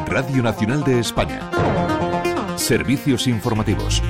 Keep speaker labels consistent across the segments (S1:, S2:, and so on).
S1: Radio Nacional de España. Servicios informativos.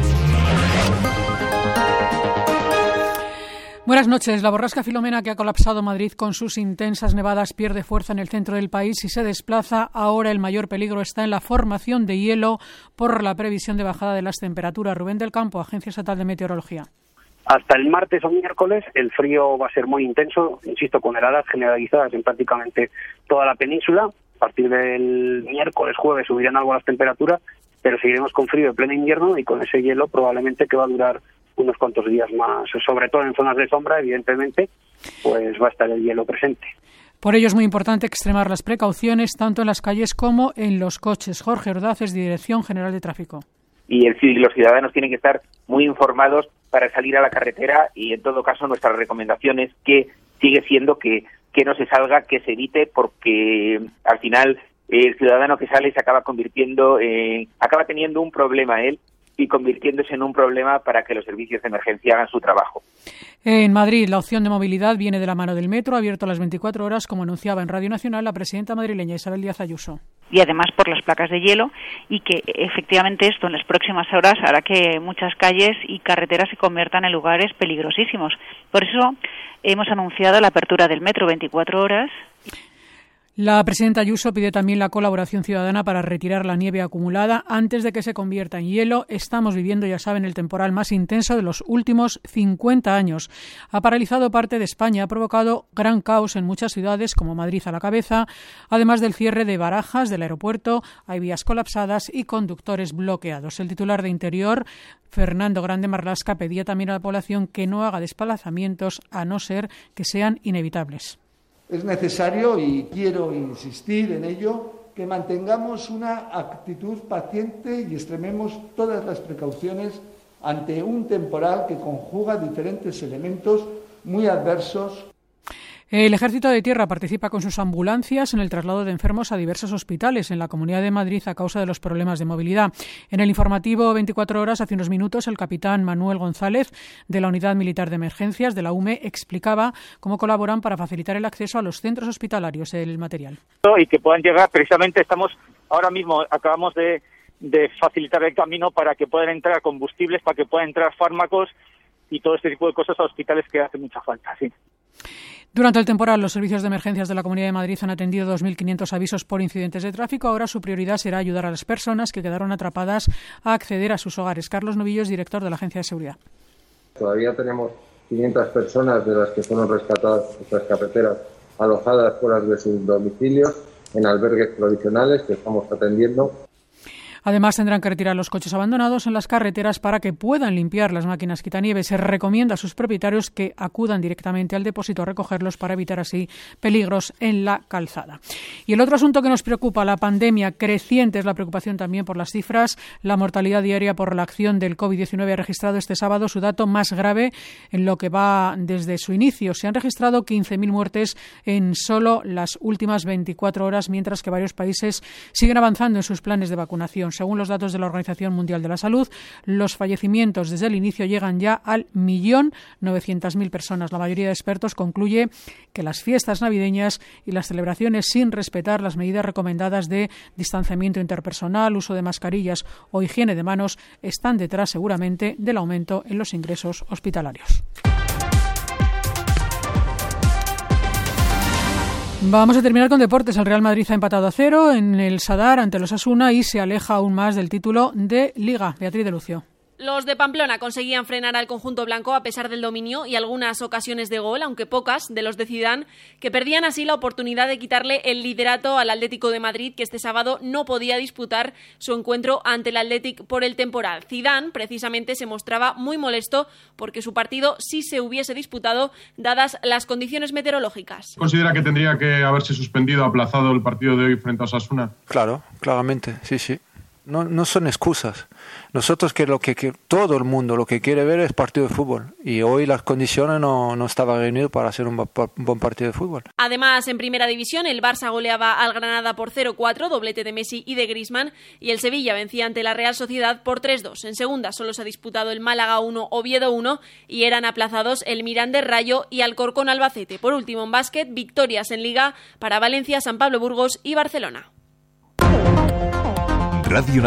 S2: Buenas noches. La borrasca Filomena, que ha colapsado Madrid con sus intensas nevadas, pierde fuerza en el centro del país y se desplaza. Ahora el mayor peligro está en la formación de hielo por la previsión de bajada de las temperaturas. Rubén del Campo, Agencia Estatal de Meteorología.
S3: Hasta el martes o miércoles el frío va a ser muy intenso, insisto, con heladas generalizadas en prácticamente toda la península. A partir del miércoles, jueves subirán algo las temperaturas, pero seguiremos con frío de pleno invierno y con ese hielo probablemente que va a durar unos cuantos días más, sobre todo en zonas de sombra, evidentemente, pues va a estar el hielo presente.
S2: Por ello es muy importante extremar las precauciones tanto en las calles como en los coches. Jorge Ordaz, es Dirección General de Tráfico.
S4: Y los ciudadanos tienen que estar muy informados para salir a la carretera y, en todo caso, nuestra recomendación es que sigue siendo que no se salga, que se evite, porque al final el ciudadano que sale se acaba convirtiendo, acaba teniendo un problema él y convirtiéndose en un problema para que los servicios de emergencia hagan su trabajo.
S2: En Madrid, la opción de movilidad viene de la mano del metro, abierto a las 24 horas, como anunciaba en Radio Nacional la presidenta madrileña Isabel Díaz Ayuso.
S5: Y además por las placas de hielo, y que efectivamente esto en las próximas horas hará que muchas calles y carreteras se conviertan en lugares peligrosísimos. Por eso hemos anunciado la apertura del metro 24 horas.
S2: La presidenta Ayuso pide también la colaboración ciudadana para retirar la nieve acumulada antes de que se convierta en hielo. Estamos viviendo, ya saben, el temporal más intenso de los últimos 50 años. Ha paralizado parte de España, ha provocado gran caos en muchas ciudades, como Madrid a la cabeza, además del cierre de Barajas, del aeropuerto. Hay vías colapsadas y conductores bloqueados. El titular de Interior, Fernando Grande Marlaska, pedía también a la población que no haga desplazamientos a no ser que sean inevitables.
S6: Es necesario, y quiero insistir en ello, que mantengamos una actitud paciente y extrememos todas las precauciones ante un temporal que conjuga diferentes elementos muy adversos.
S2: El Ejército de Tierra participa con sus ambulancias en el traslado de enfermos a diversos hospitales en la Comunidad de Madrid a causa de los problemas de movilidad. En el informativo 24 horas, hace unos minutos, el capitán Manuel González, de la Unidad Militar de Emergencias de la UME, explicaba cómo colaboran para facilitar el acceso a los centros hospitalarios del material.
S7: Y que puedan llegar, precisamente acabamos de facilitar el camino para que puedan entrar combustibles, para que puedan entrar fármacos y todo este tipo de cosas a hospitales que hace mucha falta, sí.
S2: Durante el temporal, los servicios de emergencias de la Comunidad de Madrid han atendido 2.500 avisos por incidentes de tráfico. Ahora su prioridad será ayudar a las personas que quedaron atrapadas a acceder a sus hogares. Carlos Novillo es director de la Agencia de Seguridad.
S8: Todavía tenemos 500 personas de las que fueron rescatadas en nuestras carreteras, alojadas fuera de sus domicilios, en albergues provisionales que estamos atendiendo.
S2: Además, tendrán que retirar los coches abandonados en las carreteras para que puedan limpiar las máquinas quitanieves. Se recomienda a sus propietarios que acudan directamente al depósito a recogerlos para evitar así peligros en la calzada. Y el otro asunto que nos preocupa, la pandemia creciente, es la preocupación también por las cifras. La mortalidad diaria por la acción del COVID-19 ha registrado este sábado su dato más grave en lo que va desde su inicio. Se han registrado 15.000 muertes en solo las últimas 24 horas, mientras que varios países siguen avanzando en sus planes de vacunación. Según los datos de la Organización Mundial de la Salud, los fallecimientos desde el inicio llegan ya al 1.900.000 personas. La mayoría de expertos concluye que las fiestas navideñas y las celebraciones sin respetar las medidas recomendadas de distanciamiento interpersonal, uso de mascarillas o higiene de manos están detrás seguramente del aumento en los ingresos hospitalarios. Vamos a terminar con deportes. El Real Madrid ha empatado a 0 en el Sadar ante los Osasuna y se aleja aún más del título de Liga. Beatriz de Lucio.
S9: Los de Pamplona conseguían frenar al conjunto blanco a pesar del dominio y algunas ocasiones de gol, aunque pocas, de los de Zidane, que perdían así la oportunidad de quitarle el liderato al Atlético de Madrid, que este sábado no podía disputar su encuentro ante el Athletic por el temporal. Zidane, precisamente, se mostraba muy molesto porque su partido sí se hubiese disputado, dadas las condiciones meteorológicas.
S10: ¿Considera que tendría que haberse suspendido, aplazado el partido de hoy frente a Osasuna?
S11: Claro, claramente, sí. No son excusas. Nosotros que todo el mundo lo que quiere ver es partido de fútbol y hoy las condiciones no estaban reunidas para hacer un buen partido de fútbol.
S9: Además, en Primera División, el Barça goleaba al Granada por 0-4, doblete de Messi y de Griezmann, y el Sevilla vencía ante la Real Sociedad por 3-2. En Segunda solo se ha disputado el Málaga 1, Oviedo 1 y eran aplazados el Mirandés Rayo y Alcorcón Albacete. Por último, en básquet, victorias en Liga para Valencia, San Pablo Burgos y Barcelona.
S1: Radio